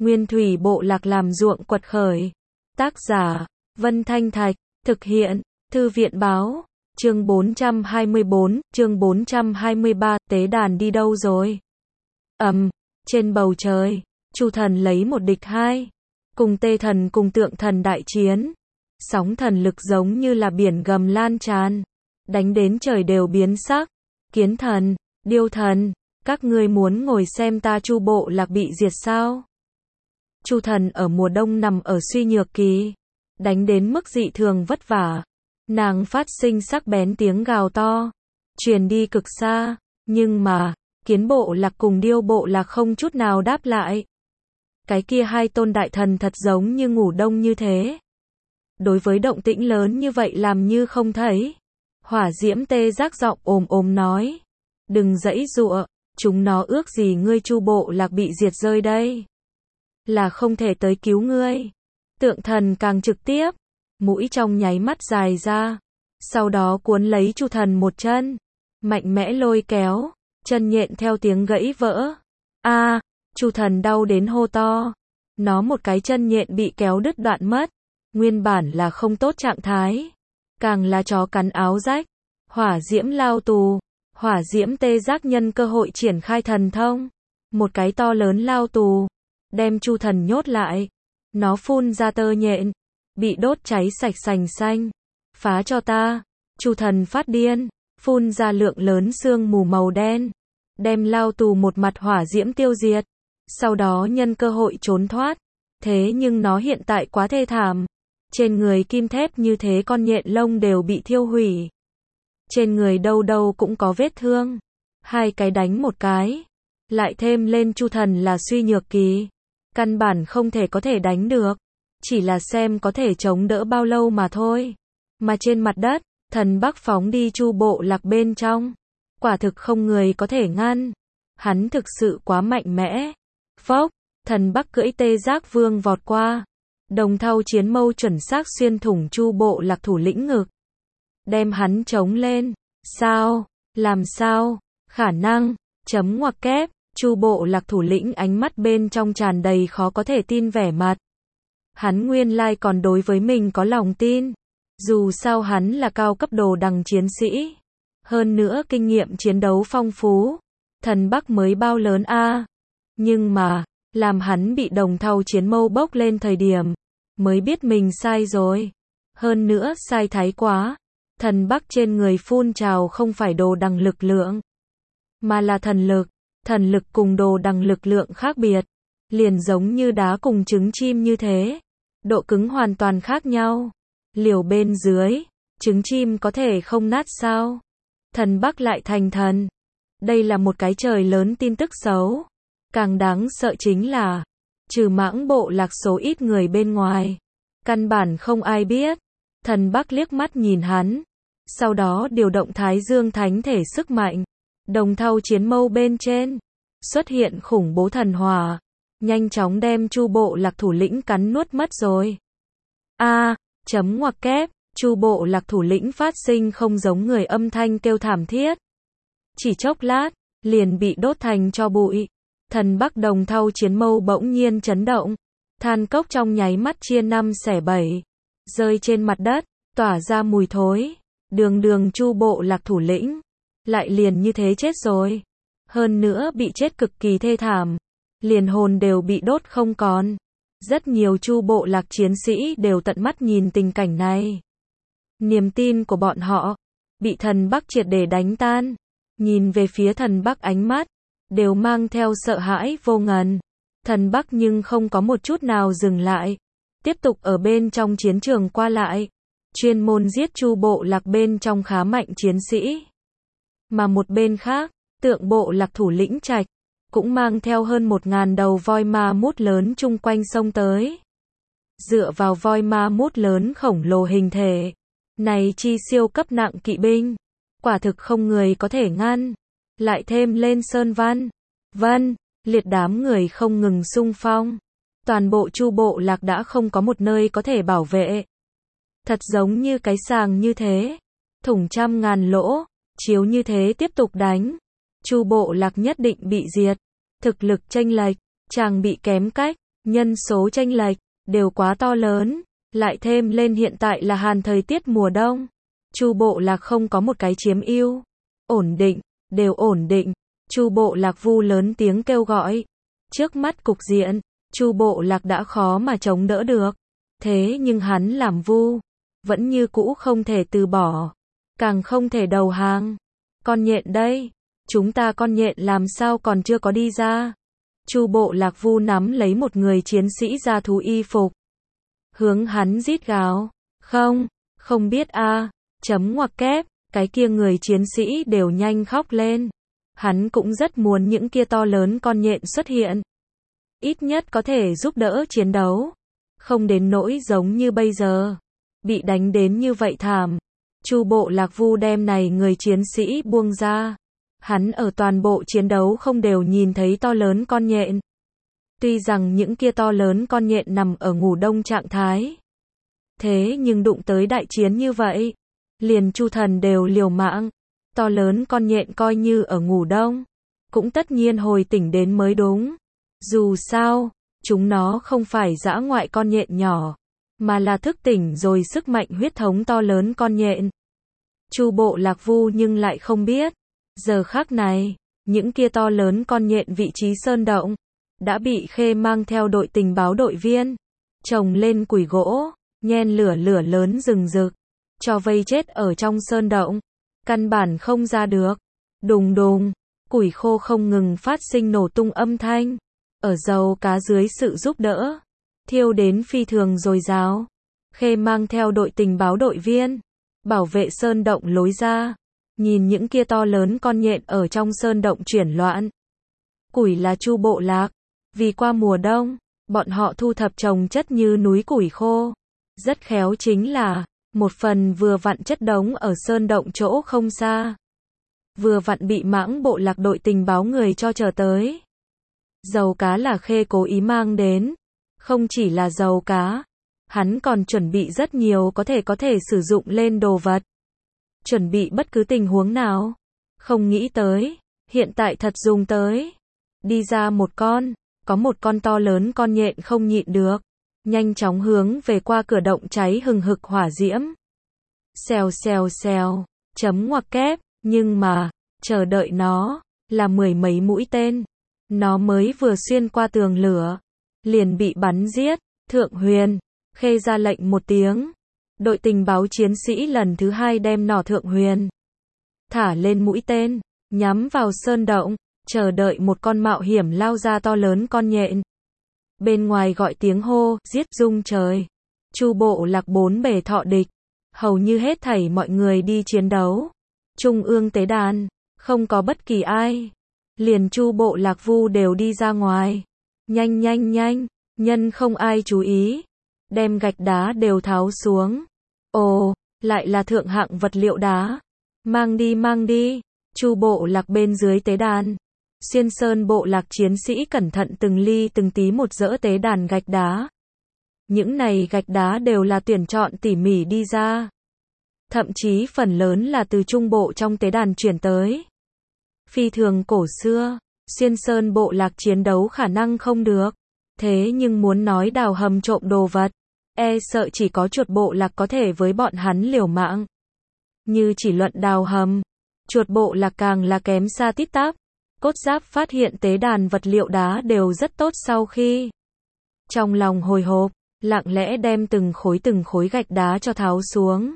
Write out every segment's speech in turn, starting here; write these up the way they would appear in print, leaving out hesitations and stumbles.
Nguyên thủy bộ lạc làm ruộng quật khởi. Tác giả, Vân Thanh Thạch, thực hiện, Thư viện báo, chương 424, chương 423, tế đàn đi đâu rồi? Trên bầu trời, Chu thần lấy một địch hai, cùng tê thần cùng tượng thần đại chiến. Sóng thần lực giống như là biển gầm lan tràn, đánh đến trời đều biến sắc. Kiến thần, điêu thần, các ngươi muốn ngồi xem ta Chu bộ lạc bị diệt sao? Chu thần ở mùa đông nằm ở suy nhược kỳ, đánh đến mức dị thường vất vả. Nàng phát sinh sắc bén tiếng gào to, truyền đi cực xa, nhưng mà, kiến bộ lạc cùng điêu bộ lạc không chút nào đáp lại. Cái kia hai tôn đại thần thật giống như ngủ đông như thế. Đối với động tĩnh lớn như vậy làm như không thấy. Hỏa diễm tê giác giọng ồm ồm nói. Đừng giãy giụa, chúng nó ước gì ngươi Chu bộ lạc bị diệt rơi đây. Là không thể tới cứu ngươi. Tượng thần càng trực tiếp, mũi trong nháy mắt dài ra. Sau đó cuốn lấy Chu thần một chân, mạnh mẽ lôi kéo, chân nhện theo tiếng gãy vỡ. Chu thần đau đến hô to. Nó một cái chân nhện bị kéo đứt đoạn mất. Nguyên bản là không tốt trạng thái, càng là chó cắn áo rách. Hỏa diễm lao tù, hỏa diễm tê giác nhân cơ hội triển khai thần thông, một cái to lớn lao tù, đem Chu thần nhốt lại. Nó phun ra tơ nhện, bị đốt cháy sạch sành xanh. Phá cho ta. Chu thần phát điên, phun ra lượng lớn sương mù màu đen, đem lao tù một mặt hỏa diễm tiêu diệt. Sau đó nhân cơ hội trốn thoát. Thế nhưng nó hiện tại quá thê thảm. Trên người kim thép như thế con nhện lông đều bị thiêu hủy. Trên người đâu đâu cũng có vết thương. Hai cái đánh một cái. Lại thêm lên Chu thần là suy nhược kỳ. Căn bản không thể có thể đánh được. Chỉ là xem có thể chống đỡ bao lâu mà thôi. Mà trên mặt đất, thần Bắc phóng đi Chu bộ lạc bên trong. Quả thực không người có thể ngăn. Hắn thực sự quá mạnh mẽ. Phốc, thần Bắc cưỡi tê giác vương vọt qua. Đồng thau chiến mâu chuẩn xác xuyên thủng Chu bộ lạc thủ lĩnh ngực. Đem hắn chống lên. Sao? Làm sao? Khả năng. Chấm ngoặc kép. Chu bộ lạc thủ lĩnh ánh mắt bên trong tràn đầy khó có thể tin vẻ mặt. Hắn nguyên lai còn đối với mình có lòng tin. Dù sao hắn là cao cấp đồ đằng chiến sĩ. Hơn nữa kinh nghiệm chiến đấu phong phú. Thần Bắc mới bao lớn a. Nhưng mà, làm hắn bị đồng thau chiến mâu bốc lên thời điểm, mới biết mình sai rồi. Hơn nữa sai thái quá. Thần Bắc trên người phun trào không phải đồ đằng lực lượng, mà là thần lực. Thần lực cùng đồ đằng lực lượng khác biệt. Liền giống như đá cùng trứng chim như thế. Độ cứng hoàn toàn khác nhau. Liều bên dưới, trứng chim có thể không nát sao? Thần Bắc lại thành thần. Đây là một cái trời lớn tin tức xấu. Càng đáng sợ chính là, trừ mãng bộ lạc số ít người bên ngoài, căn bản không ai biết. Thần Bắc liếc mắt nhìn hắn, sau đó điều động Thái Dương thánh thể sức mạnh. Đồng thau chiến mâu bên trên, xuất hiện khủng bố thần hỏa, nhanh chóng đem Chu bộ lạc thủ lĩnh cắn nuốt mất rồi. Chấm ngoặc kép, Chu bộ lạc thủ lĩnh phát sinh không giống người âm thanh kêu thảm thiết. Chỉ chốc lát, liền bị đốt thành tro bụi. Thần Bắc đồng thau chiến mâu bỗng nhiên chấn động. Than cốc trong nháy mắt chia năm xẻ bảy, rơi trên mặt đất, tỏa ra mùi thối. Đường Chu bộ lạc thủ lĩnh lại liền như thế chết rồi. Hơn nữa bị chết cực kỳ thê thảm. Liền hồn đều bị đốt không còn. Rất nhiều Chu bộ lạc chiến sĩ đều tận mắt nhìn tình cảnh này. Niềm tin của bọn họ bị thần Bắc triệt để đánh tan. Nhìn về phía thần Bắc ánh mắt đều mang theo sợ hãi vô ngần. Thần Bắc nhưng không có một chút nào dừng lại, tiếp tục ở bên trong chiến trường qua lại, chuyên môn giết Chu bộ lạc bên trong khá mạnh chiến sĩ. Mà một bên khác, tượng bộ lạc thủ lĩnh Trạch cũng mang theo hơn 1000 đầu voi ma mút lớn chung quanh sông tới. Dựa vào voi ma mút lớn khổng lồ hình thể, này chi siêu cấp nặng kỵ binh, quả thực không người có thể ngăn. Lại thêm lên Sơn Văn, Vân, Liệt đám người không ngừng xung phong. Toàn bộ Chu bộ lạc đã không có một nơi có thể bảo vệ. Thật giống như cái sàng như thế, thủng trăm ngàn lỗ, chiếu như thế tiếp tục đánh. Chu bộ lạc nhất định bị diệt. Thực lực chênh lệch, chàng bị kém cách, Nhân số chênh lệch đều quá to lớn, lại thêm lên hiện tại là hàn thời tiết mùa đông. Chu Bộ Lạc không có một cái chiếm ưu. Ổn định, đều ổn định. Chu Bộ Lạc Vu lớn tiếng kêu gọi. Trước mắt cục diện, Chu Bộ Lạc đã khó mà chống đỡ được. Thế nhưng hắn làm Vu, vẫn như cũ không thể từ bỏ, càng không thể đầu hàng. Con nhện đây, chúng ta con nhện làm sao còn chưa có đi ra? Chu Bộ Lạc Vu nắm lấy một người chiến sĩ da thú y phục, hướng hắn rít gào. Không biết a. Chấm ngoặc kép, cái kia người chiến sĩ đều nhanh khóc lên. Hắn cũng rất muốn những kia to lớn con nhện xuất hiện. Ít nhất có thể giúp đỡ chiến đấu. Không đến nỗi giống như bây giờ. Bị đánh đến như vậy thảm. Chu Bộ Lạc Vu đem này người chiến sĩ buông ra. Hắn ở toàn bộ chiến đấu không đều nhìn thấy to lớn con nhện. Tuy rằng những kia to lớn con nhện nằm ở ngủ đông trạng thái. Thế nhưng đụng tới đại chiến như vậy. Liền Chu Thần đều liều mạng. To lớn con nhện coi như ở ngủ đông. Cũng tất nhiên hồi tỉnh đến mới đúng. Dù sao, chúng nó không phải dã ngoại con nhện nhỏ. Mà là thức tỉnh rồi sức mạnh huyết thống to lớn con nhện. Chu Bộ Lạc Vu nhưng lại không biết. Giờ khắc này, những kia to lớn con nhện vị trí sơn động. Đã bị Khê mang theo đội tình báo đội viên. Trồng lên củi gỗ, nhen lửa lớn rừng rực. Cho vây chết ở trong sơn động. Căn bản không ra được. Đùng đùng, củi khô không ngừng phát sinh nổ tung âm thanh. Ở dầu cá dưới sự giúp đỡ. Thiêu đến phi thường dồi dào. Khê mang theo đội tình báo đội viên. Bảo vệ sơn động lối ra. Nhìn những kia to lớn con nhện ở trong sơn động chuyển loạn. Củi là Chu Bộ Lạc. Vì qua mùa đông, bọn họ thu thập trồng chất như núi củi khô. Rất khéo chính là, một phần vừa vặn chất đống ở sơn động chỗ không xa. Vừa vặn bị Mãng Bộ Lạc đội tình báo người cho chờ tới. Dầu cá là Khê cố ý mang đến. Không chỉ là dầu cá. Hắn còn chuẩn bị rất nhiều có thể sử dụng lên đồ vật. Chuẩn bị bất cứ tình huống nào. Không nghĩ tới. Hiện tại thật dùng tới. Đi ra một con. Có một con to lớn con nhện không nhịn được. Nhanh chóng hướng về qua cửa động cháy hừng hực hỏa diễm. Xèo xèo xèo. Chấm ngoặc kép. Nhưng mà, chờ đợi nó, là mười mấy mũi tên. Nó mới vừa xuyên qua tường lửa. Liền bị bắn giết. Thượng Huyền. Khê ra lệnh một tiếng. Đội tình báo chiến sĩ lần thứ hai đem nỏ Thượng Huyền. Thả lên mũi tên. Nhắm vào sơn động. Chờ đợi một con mạo hiểm lao ra to lớn con nhện. Bên ngoài gọi tiếng hô, giết rung trời. Chu Bộ Lạc bốn bề thọ địch. Hầu như hết thảy mọi người đi chiến đấu. Trung ương tế đàn. Không có bất kỳ ai. Liền Chu Bộ Lạc Vu đều đi ra ngoài. Nhanh nhanh nhanh. Nhân không ai chú ý. Đem gạch đá đều tháo xuống. Ồ, lại là thượng hạng vật liệu đá. Mang đi. Chu Bộ Lạc bên dưới tế đàn. Xuyên Sơn Bộ Lạc chiến sĩ cẩn thận từng ly từng tí một dỡ tế đàn gạch đá. Những này gạch đá đều là tuyển chọn tỉ mỉ đi ra. Thậm chí phần lớn là từ trung bộ trong tế đàn chuyển tới. Phi thường cổ xưa, Xuyên Sơn Bộ Lạc chiến đấu khả năng không được. Thế nhưng muốn nói đào hầm trộm đồ vật, e sợ chỉ có chuột Bộ Lạc có thể với bọn hắn liều mạng. Như chỉ luận đào hầm, chuột Bộ Lạc càng là kém xa tít tắp. Cốt Giáp phát hiện tế đàn vật liệu đá đều rất tốt sau khi. Trong lòng hồi hộp, lặng lẽ đem từng khối gạch đá cho tháo xuống.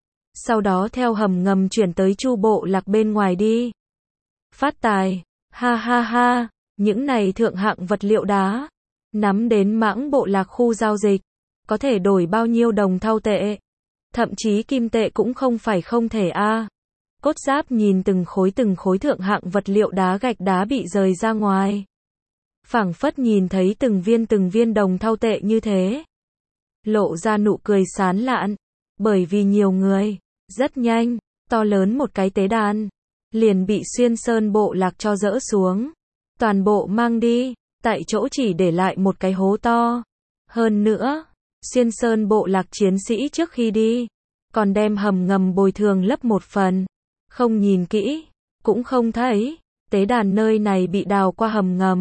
Sau đó theo hầm ngầm chuyển tới Chu Bộ Lạc bên ngoài đi. Phát tài, ha ha ha, những này thượng hạng vật liệu đá. Nắm đến Mãng Bộ Lạc khu giao dịch. Có thể đổi bao nhiêu đồng thau tệ. Thậm chí kim tệ cũng không phải không thể a. Cốt Giáp nhìn từng khối thượng hạng vật liệu đá gạch đá bị rời ra ngoài. Phảng phất nhìn thấy từng viên đồng thau tệ như thế. Lộ ra nụ cười sán lạn. Bởi vì nhiều người, rất nhanh, to lớn một cái tế đàn. Liền bị Xuyên Sơn Bộ Lạc cho dỡ xuống. Toàn bộ mang đi, tại chỗ chỉ để lại một cái hố to. Hơn nữa, Xuyên Sơn Bộ Lạc chiến sĩ trước khi đi, còn đem hầm ngầm bồi thường lấp một phần. Không nhìn kỹ, cũng không thấy, tế đàn nơi này bị đào qua hầm ngầm.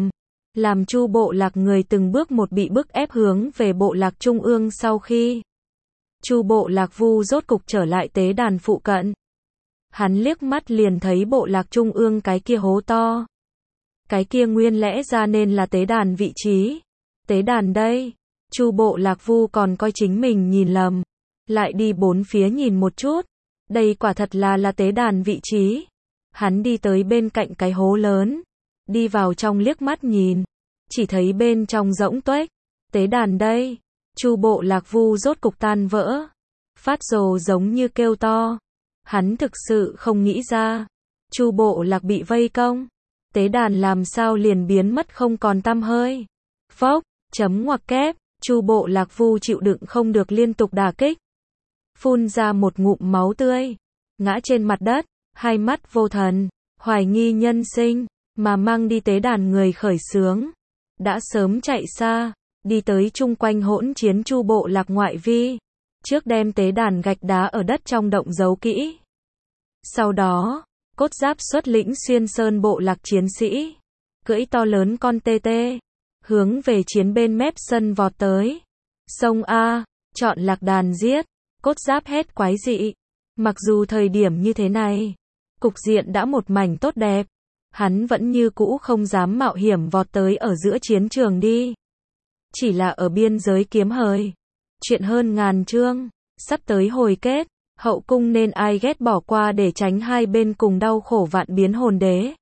làm Chu bộ lạc người từng bước một bị bức ép hướng về bộ lạc trung ương. Sau khi Chu bộ lạc Vu rốt cục trở lại tế đàn phụ cận, hắn liếc mắt liền thấy bộ lạc trung ương cái kia hố to. Cái kia nguyên lẽ ra nên là tế đàn vị trí. Tế đàn đây, Chu bộ lạc Vu còn coi chính mình nhìn lầm, lại đi bốn phía nhìn một chút, đây quả thật là tế đàn vị trí. Hắn đi tới bên cạnh cái hố lớn, đi vào trong liếc mắt nhìn, chỉ thấy bên trong rỗng tuếch. Tế đàn đây, Chu bộ lạc Vu rốt cục tan vỡ, phát rồ giống như kêu to. Hắn thực sự không nghĩ ra, Chu bộ lạc bị vây công, tế đàn làm sao liền biến mất không còn tăm hơi. Phốc, chấm ngoặc kép, Chu bộ lạc Vu chịu đựng không được liên tục đả kích, phun ra một ngụm máu tươi, ngã trên mặt đất, hai mắt vô thần, hoài nghi nhân sinh, mà mang đi tế đàn người khởi xướng đã sớm chạy xa, đi tới chung quanh hỗn chiến Chu bộ lạc ngoại vi, trước đem tế đàn gạch đá ở đất trong động giấu kỹ. Sau đó, Cốt Giáp xuất lĩnh Xuyên Sơn bộ lạc chiến sĩ, cưỡi to lớn con tê tê, hướng về chiến bên mép sân vọt tới. Xông a, chọn lạc đàn giết, Cốt Giáp hét quái dị. Mặc dù thời điểm như thế này, cục diện đã một mảnh tốt đẹp, hắn vẫn như cũ không dám mạo hiểm vọt tới ở giữa chiến trường đi. Chỉ là ở biên giới kiếm hời, chuyện hơn ngàn chương, sắp tới hồi kết, hậu cung nên ai ghét bỏ qua để tránh hai bên cùng đau khổ vạn biến hồn đế.